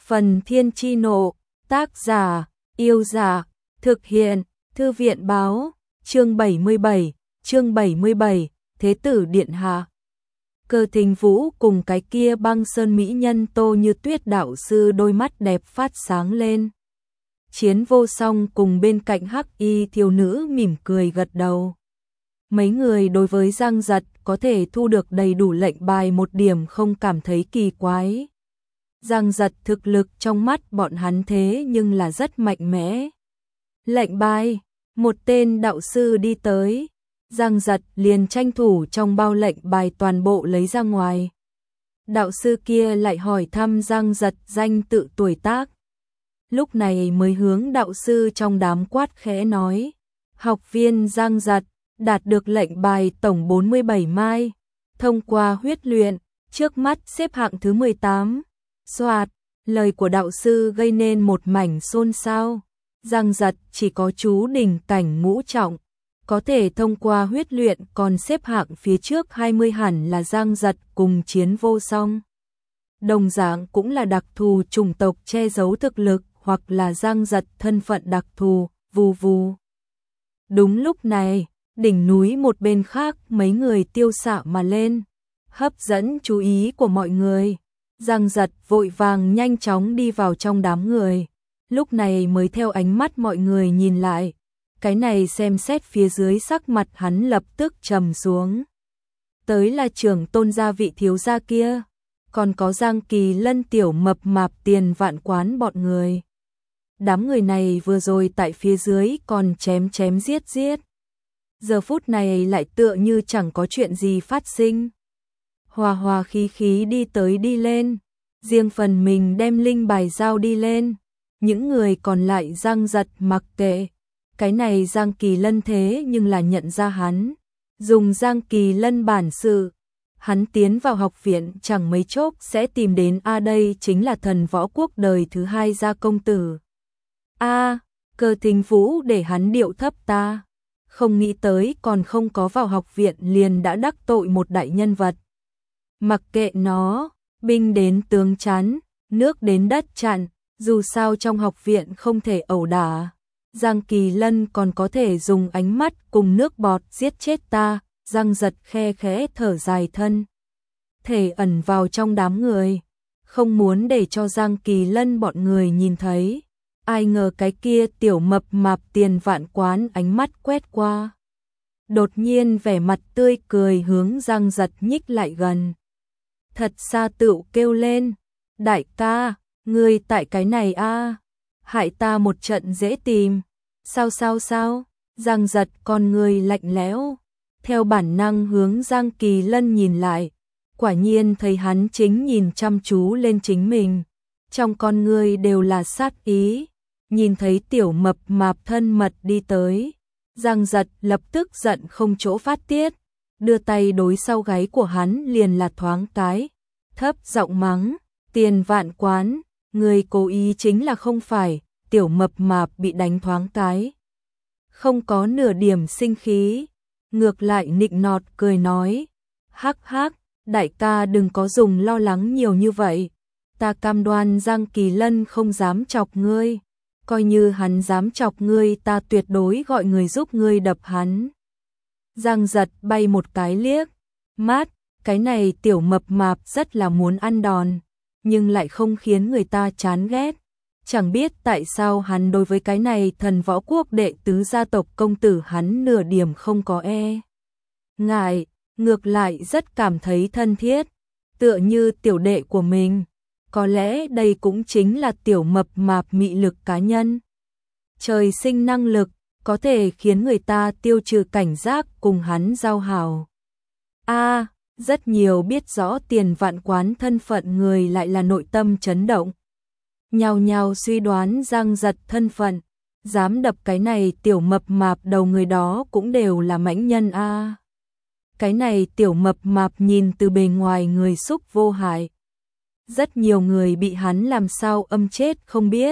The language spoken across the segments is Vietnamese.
Phần Thiên Chi Nộ, tác giả, Yêu Dạ, thực hiện, Thư viện Báo, chương 77, Thế tử Điện Hạ. Cơ Thính Vũ cùng cái kia Băng Sơn mỹ nhân Tô Như Tuyết đạo sư đôi mắt đẹp phát sáng lên. Chiến Vô Song cùng bên cạnh hắc y thiếu nữ mỉm cười gật đầu. Mấy người đối với Giang Giật có thể thu được đầy đủ lệnh bài một điểm không cảm thấy kỳ quái. Giang Giật thực lực trong mắt bọn hắn thế nhưng là rất mạnh mẽ. Lệnh bài, một tên đạo sư đi tới. Giang Giật liền tranh thủ trong bao lệnh bài toàn bộ lấy ra ngoài. Đạo sư kia lại hỏi thăm Giang Giật danh tự tuổi tác. Lúc này mới hướng đạo sư trong đám quát khẽ nói. Học viên Giang Giật, đạt được lệnh bài tổng 47 mai. Thông qua huyết luyện, trước mắt xếp hạng thứ 18. Soạt, lời của đạo sư gây nên một mảnh xôn xao. Giang Giật chỉ có chú đỉnh cảnh ngũ trọng. Có thể thông qua huyết luyện còn xếp hạng phía trước 20 hẳn là Giang Giật cùng Chiến Vô Song. Đồng dạng cũng là đặc thù chủng tộc che giấu thực lực hoặc là Giang Giật thân phận đặc thù, vù vù. Đúng lúc này, đỉnh núi một bên khác mấy người tiêu xạ mà lên, hấp dẫn chú ý của mọi người. Giang Giật vội vàng nhanh chóng đi vào trong đám người, lúc này mới theo ánh mắt mọi người nhìn lại. Cái này xem xét phía dưới sắc mặt hắn lập tức trầm xuống. Tới là trưởng tôn gia vị thiếu gia kia, còn có Giang Kỳ Lân tiểu mập mạp Tiền Vạn Quán bọn người. Đám người này vừa rồi tại phía dưới còn chém giết. Giờ phút này lại tựa như chẳng có chuyện gì phát sinh. Hòa khí đi tới đi lên, riêng phần mình đem linh bài giao đi lên. Những người còn lại Giang Giật mặc kệ. Cái này Giang Kỳ Lân thế nhưng là nhận ra hắn. Dùng Giang Kỳ Lân bản sự, hắn tiến vào học viện chẳng mấy chốc sẽ tìm đến đây chính là thần võ quốc đời thứ 2 gia công tử. Cơ Thính Vũ để hắn điệu thấp ta. Không nghĩ tới còn không có vào học viện liền đã đắc tội một đại nhân vật. Mặc kệ nó, binh đến tướng chắn, nước đến đất chặn, dù sao trong học viện không thể ẩu đả. Giang Kỳ Lân còn có thể dùng ánh mắt cùng nước bọt giết chết ta. Giang Giật khe khẽ thở dài thân thể ẩn vào trong đám người, không muốn để cho Giang Kỳ Lân bọn người nhìn thấy. Ai ngờ cái kia tiểu mập mạp Tiền Vạn Quán ánh mắt quét qua, đột nhiên vẻ mặt tươi cười hướng Giang Giật nhích lại gần. Thật xa tựu kêu lên, đại ca, ngươi tại cái này hại ta một trận dễ tìm. Sao? Giang Giật con người lạnh lẽo, theo bản năng hướng Giang Kỳ Lân nhìn lại, quả nhiên thấy hắn chính nhìn chăm chú lên chính mình, trong con người đều là sát ý. Nhìn thấy tiểu mập mạp thân mật đi tới, Giang Giật lập tức giận không chỗ phát tiết, đưa tay đối sau gáy của hắn liền là thoáng cái, thấp giọng mắng, Tiền Vạn Quán, người cố ý chính là không phải. Tiểu mập mạp bị đánh thoáng cái, không có nửa điểm sinh khí, ngược lại nịnh nọt cười nói, hắc, đại ca đừng có dùng lo lắng nhiều như vậy, ta cam đoan Giang Kỳ Lân không dám chọc ngươi, coi như hắn dám chọc ngươi ta tuyệt đối gọi người giúp ngươi đập hắn. Giang Giật bay một cái liếc mắt, cái này tiểu mập mạp rất là muốn ăn đòn, nhưng lại không khiến người ta chán ghét. Chẳng biết tại sao hắn đối với cái này thần võ quốc đệ tứ gia tộc công tử hắn nửa điểm không có ngại, ngược lại rất cảm thấy thân thiết, tựa như tiểu đệ của mình. Có lẽ đây cũng chính là tiểu mập mạp mị lực cá nhân. Trời sinh năng lực, có thể khiến người ta tiêu trừ cảnh giác cùng hắn giao hảo. Rất nhiều biết rõ Tiền Vạn Quán thân phận người lại là nội tâm chấn động. Nhao nhao suy đoán Giang Giật thân phận, dám đập cái này tiểu mập mạp đầu người đó cũng đều là mãnh nhân Cái này tiểu mập mạp nhìn từ bề ngoài người xúc vô hại. Rất nhiều người bị hắn làm sao âm chết không biết.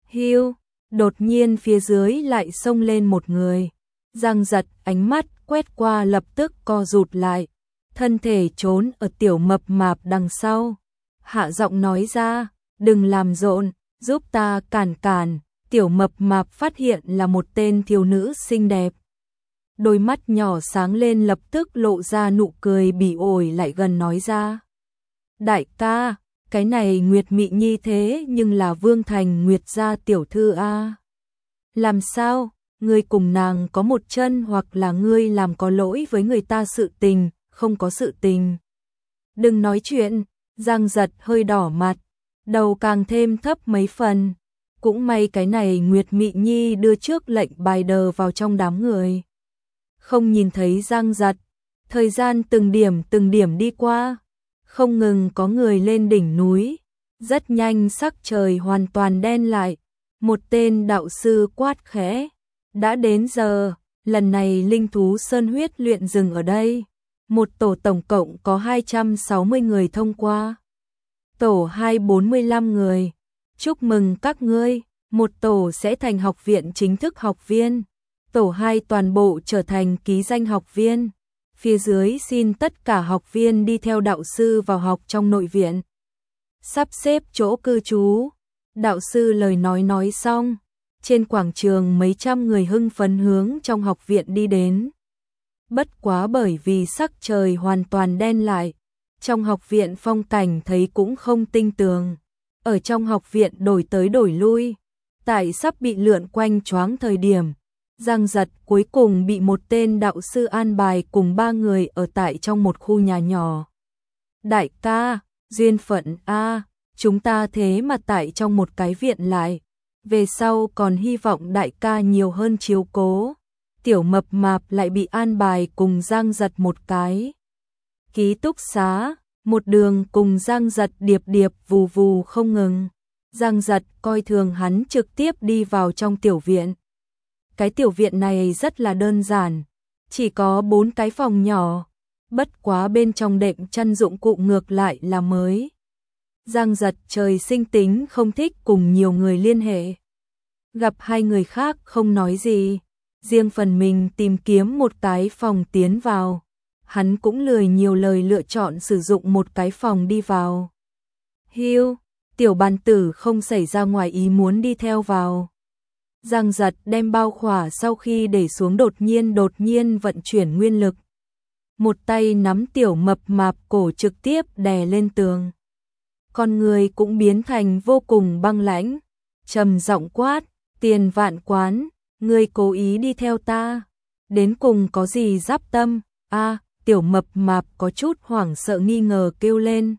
Đột nhiên phía dưới lại xông lên một người. Giang Giật ánh mắt quét qua lập tức co rụt lại, thân thể trốn ở tiểu mập mạp đằng sau. Hạ giọng nói ra, đừng làm rộn, giúp ta cản cản. Tiểu mập mạp phát hiện là một tên thiếu nữ xinh đẹp. Đôi mắt nhỏ sáng lên, lập tức lộ ra nụ cười bỉ ổi, lại gần nói ra. Đại ca, cái này Nguyệt Mị Nhi thế nhưng là Vương Thành Nguyệt gia tiểu thư a. Làm sao, ngươi cùng nàng có một chân, hoặc là ngươi làm có lỗi với người ta sự tình? Không có sự tình. Đừng nói chuyện. Giang Giật hơi đỏ mặt, đầu càng thêm thấp mấy phần. Cũng may cái này Nguyệt Mị Nhi đưa trước lệnh bài đờ vào trong đám người, không nhìn thấy Giang Giật. Thời gian từng điểm đi qua, không ngừng có người lên đỉnh núi. Rất nhanh sắc trời hoàn toàn đen lại. Một tên đạo sư quát khẽ. Đã đến giờ, lần này linh thú sơn huyết luyện dừng ở đây. Một tổ tổng cộng có 260 người thông qua. Tổ 245 người. Chúc mừng các ngươi, một tổ sẽ thành học viện chính thức học viên. Tổ 2 toàn bộ trở thành ký danh học viên. Phía dưới xin tất cả học viên đi theo đạo sư vào học trong nội viện. Sắp xếp chỗ cư trú. Đạo sư lời nói xong, trên quảng trường mấy trăm người hưng phấn hướng trong học viện đi đến. Bất quá bởi vì sắc trời hoàn toàn đen lại, trong học viện phong cảnh thấy cũng không tinh tường. Ở trong học viện đổi tới đổi lui, tại sắp bị lượn quanh choáng thời điểm, Giang Giật cuối cùng bị một tên đạo sư an bài cùng 3 người ở tại trong một khu nhà nhỏ. Đại ca, duyên phận a, chúng ta thế mà tại trong một cái viện lại, về sau còn hy vọng đại ca nhiều hơn chiếu cố. Tiểu mập mạp lại bị an bài cùng Giang Giật một cái ký túc xá, một đường cùng Giang Giật điệp vù vù không ngừng. Giang Giật coi thường hắn trực tiếp đi vào trong tiểu viện. Cái tiểu viện này rất là đơn giản, chỉ có 4 cái phòng nhỏ, bất quá bên trong đệm chăn dụng cụ ngược lại là mới. Giang Giật trời sinh tính không thích cùng nhiều người liên hệ. Gặp 2 người khác không nói gì, riêng phần mình tìm kiếm một cái phòng tiến vào. Hắn cũng lười nhiều lời, lựa chọn sử dụng một cái phòng đi vào. Hiu, tiểu bàn tử không xảy ra ngoài ý muốn đi theo vào. Giang Giật đem bao khỏa sau khi để xuống, đột nhiên vận chuyển nguyên lực. Một tay nắm tiểu mập mạp cổ trực tiếp đè lên tường. Con người cũng biến thành vô cùng băng lãnh, trầm giọng quát, Tiền Vạn Quán, ngươi cố ý đi theo ta, đến cùng có gì giáp tâm? A, tiểu mập mạp có chút hoảng sợ nghi ngờ kêu lên.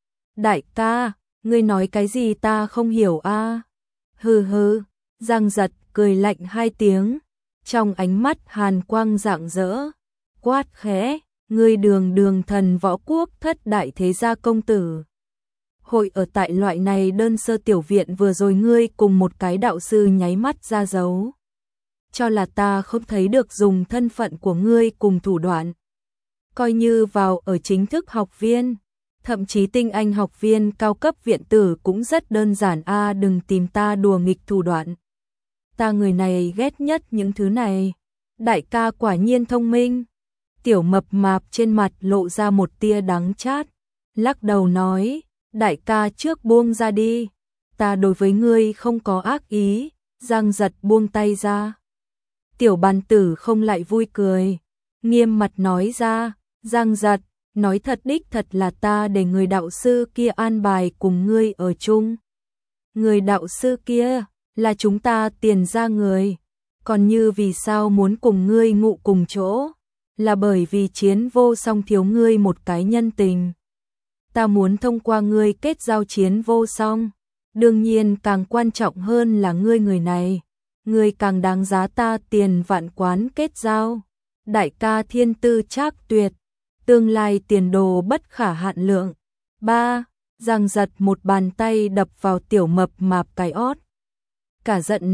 Đại ca, ngươi nói cái gì ta không hiểu a? Hừ hừ, Giang Giật cười lạnh 2 tiếng, trong ánh mắt hàn quang rạng rỡ, quát khẽ, ngươi Đường Thần Võ Quốc thất đại thế gia công tử. Hội ở tại loại này đơn sơ tiểu viện, vừa rồi ngươi cùng một cái đạo sư nháy mắt ra dấu. Cho là ta không thấy được dùng thân phận của ngươi cùng thủ đoạn. Coi như vào ở chính thức học viên, thậm chí tinh anh học viên cao cấp viện tử cũng rất đơn giản a, đừng tìm ta đùa nghịch thủ đoạn. Ta người này ghét nhất những thứ này. Đại ca quả nhiên thông minh. Tiểu mập mạp trên mặt lộ ra một tia đắng chát, lắc đầu nói, đại ca trước buông ra đi, ta đối với ngươi không có ác ý. Giang Giật buông tay ra. Tiểu bàn tử không lại vui cười, nghiêm mặt nói ra, Giang Giật, nói thật đích thật là ta để người đạo sư kia an bài cùng ngươi ở chung. Người đạo sư kia là chúng ta Tiền gia người, còn như vì sao muốn cùng ngươi ngụ cùng chỗ, là bởi vì Chiến Vô Song thiếu ngươi một cái nhân tình. Ta muốn thông qua ngươi kết giao Chiến Vô Song, đương nhiên càng quan trọng hơn là ngươi người này, ngươi càng đáng giá ta Tiền Vạn Quán kết giao. Đại ca thiên tư trác tuyệt, tương lai tiền đồ bất khả hạn lượng. 3. Giang Giật một bàn tay đập vào tiểu mập mạp cái ót. Cả giận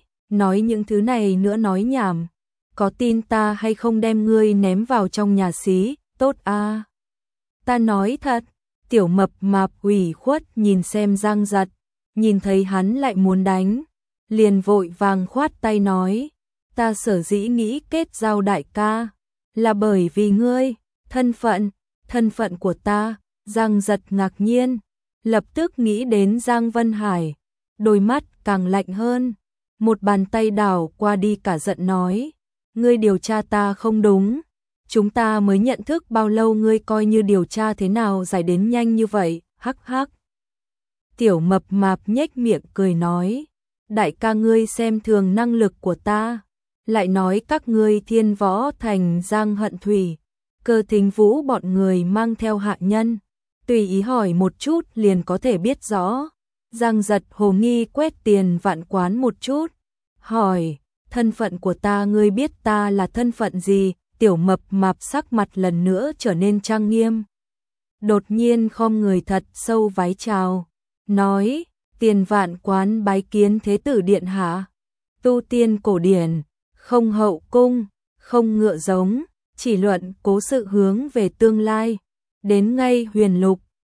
nói những thứ này nữa nói nhảm, có tin ta hay không đem ngươi ném vào trong nhà xí, tốt a. Ta nói thật. Tiểu mập mạp ủy khuất nhìn xem Giang Giật, nhìn thấy hắn lại muốn đánh, liền vội vàng khoát tay nói, ta sở dĩ nghĩ kết giao đại ca, là bởi vì ngươi, thân phận của ta. Giang Giật ngạc nhiên, lập tức nghĩ đến Giang Vân Hải, đôi mắt càng lạnh hơn, một bàn tay đảo qua đi cả giận nói, ngươi điều tra ta không đúng, chúng ta mới nhận thức bao lâu ngươi coi như điều tra thế nào giải đến nhanh như vậy, hắc hắc. Tiểu mập mạp nhếch miệng cười nói, đại ca ngươi xem thường năng lực của ta, lại nói các ngươi Thiên Võ Thành Giang Hận Thủy, Cơ Thính Vũ bọn người mang theo hạ nhân, tùy ý hỏi một chút liền có thể biết rõ. Giang Giật hồ nghi quét tiền vạn quán một chút, hỏi, thân phận của ta ngươi biết ta là thân phận gì? Tiểu mập mạp sắc mặt lần nữa trở nên trang nghiêm. Đột nhiên khom người thật sâu vái chào, nói, tiền vạn quán bái kiến thế tử điện hạ, tu tiên cổ điển, không hậu cung, không ngựa giống, chỉ luận cố sự hướng về tương lai, đến ngay huyền lục,